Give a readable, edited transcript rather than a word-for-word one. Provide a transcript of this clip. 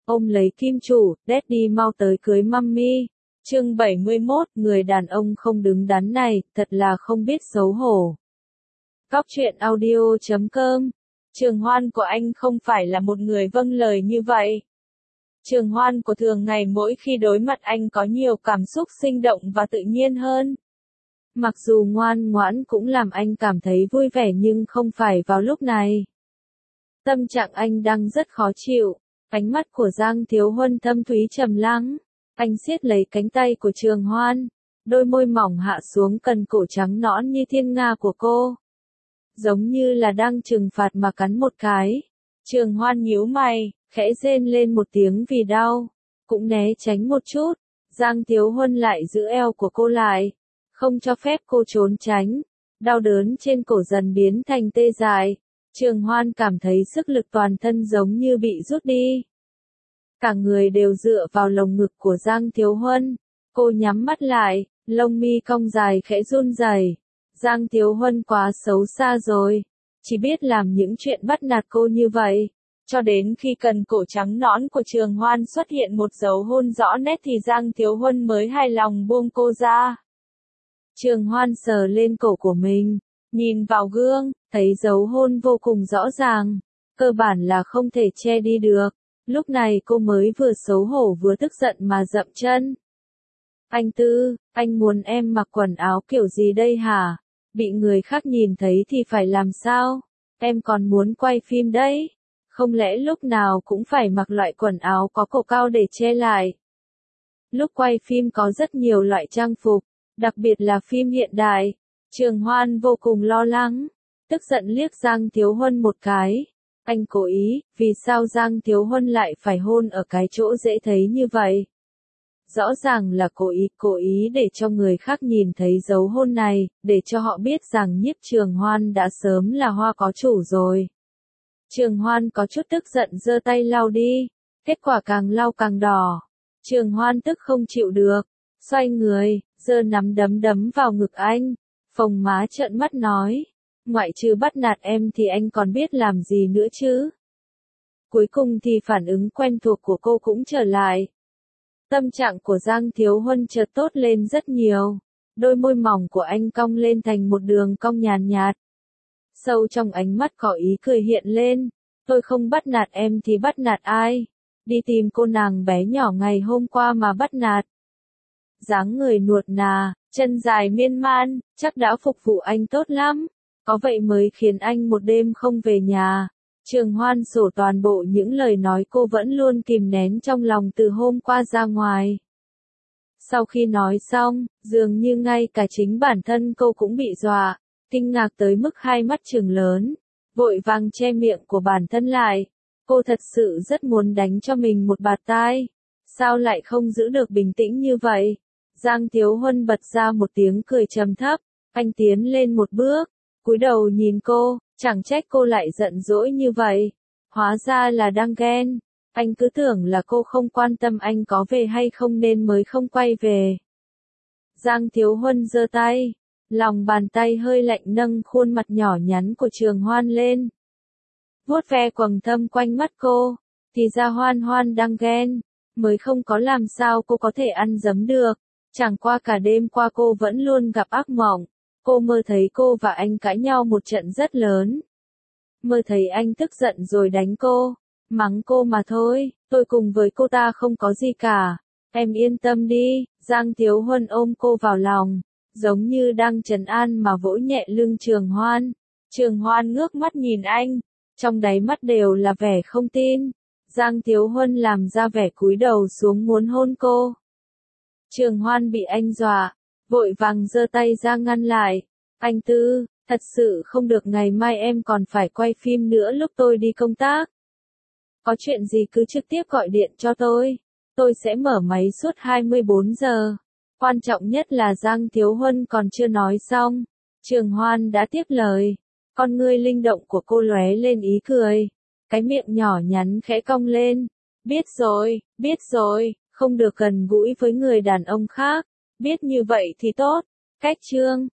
ôm lấy kim chủ, Daddy mau tới cưới mummy. Chương 71, người đàn ông không đứng đắn này, thật là không biết xấu hổ. Góc truyện audio.com. Trường Hoan của anh không phải là một người vâng lời như vậy. Trường Hoan của thường ngày mỗi khi đối mặt anh có nhiều cảm xúc sinh động và tự nhiên hơn. Mặc dù ngoan ngoãn cũng làm anh cảm thấy vui vẻ nhưng không phải vào lúc này. Tâm trạng anh đang rất khó chịu, ánh mắt của Giang Thiếu Huân thâm thúy trầm lắng. Anh siết lấy cánh tay của Trường Hoan, đôi môi mỏng hạ xuống cần cổ trắng nõn như thiên nga của cô. Giống như là đang trừng phạt mà cắn một cái. Trường Hoan nhíu mày, khẽ rên lên một tiếng vì đau, cũng né tránh một chút. Giang Thiếu Huân lại giữ eo của cô lại, không cho phép cô trốn tránh. Đau đớn trên cổ dần biến thành tê dại. Trường Hoan cảm thấy sức lực toàn thân giống như bị rút đi. Cả người đều dựa vào lồng ngực của Giang Thiếu Huân. Cô nhắm mắt lại, lông mi cong dài khẽ run rẩy. Giang Thiếu Huân quá xấu xa rồi, chỉ biết làm những chuyện bắt nạt cô như vậy. Cho đến khi cần cổ trắng nõn của Trường Hoan xuất hiện một dấu hôn rõ nét thì Giang Thiếu Huân mới hài lòng buông cô ra. Trường Hoan sờ lên cổ của mình, nhìn vào gương, thấy dấu hôn vô cùng rõ ràng, cơ bản là không thể che đi được. Lúc này cô mới vừa xấu hổ vừa tức giận mà dậm chân. Anh Tư, anh muốn em mặc quần áo kiểu gì đây hả? Bị người khác nhìn thấy thì phải làm sao? Em còn muốn quay phim đấy. Không lẽ lúc nào cũng phải mặc loại quần áo có cổ cao để che lại? Lúc quay phim có rất nhiều loại trang phục, đặc biệt là phim hiện đại. Trường Hoan vô cùng lo lắng, tức giận liếc Giang Thiếu Huân một cái. Anh cố ý, vì sao Giang Thiếu Huân lại phải hôn ở cái chỗ dễ thấy như vậy? Rõ ràng là cố ý để cho người khác nhìn thấy dấu hôn này, để cho họ biết rằng Nhiếp Trường Hoan đã sớm là hoa có chủ rồi. Trường Hoan có chút tức giận giơ tay lau đi, kết quả càng lau càng đỏ. Trường Hoan tức không chịu được, xoay người, giơ nắm đấm đấm vào ngực anh, phồng má trợn mắt nói, ngoại trừ bắt nạt em thì anh còn biết làm gì nữa chứ? Cuối cùng thì phản ứng quen thuộc của cô cũng trở lại. Tâm trạng của Giang Thiếu Huân chợt tốt lên rất nhiều, đôi môi mỏng của anh cong lên thành một đường cong nhàn nhạt. Sâu trong ánh mắt có ý cười hiện lên, tôi không bắt nạt em thì bắt nạt ai? Đi tìm cô nàng bé nhỏ ngày hôm qua mà bắt nạt. Dáng người nuột nà, chân dài miên man, chắc đã phục vụ anh tốt lắm, có vậy mới khiến anh một đêm không về nhà. Trường Hoan sổ toàn bộ những lời nói cô vẫn luôn kìm nén trong lòng từ hôm qua ra ngoài. Sau khi nói xong, dường như ngay cả chính bản thân cô cũng bị dọa, kinh ngạc tới mức hai mắt trừng lớn, vội vàng che miệng của bản thân lại. Cô thật sự rất muốn đánh cho mình một bạt tai. Sao lại không giữ được bình tĩnh như vậy? Giang Thiếu Huân bật ra một tiếng cười trầm thấp, anh tiến lên một bước, cúi đầu nhìn cô, chẳng trách cô lại giận dỗi như vậy. Hóa ra là đang ghen, anh cứ tưởng là cô không quan tâm anh có về hay không nên mới không quay về. Giang Thiếu Huân giơ tay, lòng bàn tay hơi lạnh nâng khuôn mặt nhỏ nhắn của Trường Hoan lên. Vuốt ve quầng thâm quanh mắt cô, thì ra Hoan Hoan đang ghen, mới không có làm sao cô có thể ăn dấm được. Chẳng qua cả đêm qua cô vẫn luôn gặp ác mộng, cô mơ thấy cô và anh cãi nhau một trận rất lớn. Mơ thấy anh tức giận rồi đánh cô, mắng cô mà thôi, tôi cùng với cô ta không có gì cả, em yên tâm đi. Giang Thiếu Huân ôm cô vào lòng, giống như đang trấn an mà vỗ nhẹ lưng Trường Hoan. Trường Hoan ngước mắt nhìn anh, trong đáy mắt đều là vẻ không tin. Giang Thiếu Huân làm ra vẻ cúi đầu xuống muốn hôn cô. Trường Hoan bị anh dọa, vội vàng giơ tay ra ngăn lại. Anh Tư, thật sự không được, ngày mai em còn phải quay phim nữa lúc tôi đi công tác. Có chuyện gì cứ trực tiếp gọi điện cho tôi sẽ mở máy suốt 24 giờ. Quan trọng nhất là Giang Thiếu Huân còn chưa nói xong. Trường Hoan đã tiếp lời, con ngươi linh động của cô lóe lên ý cười. Cái miệng nhỏ nhắn khẽ cong lên. Biết rồi, không được gần gũi với người đàn ông khác. Biết như vậy thì tốt. Cách chương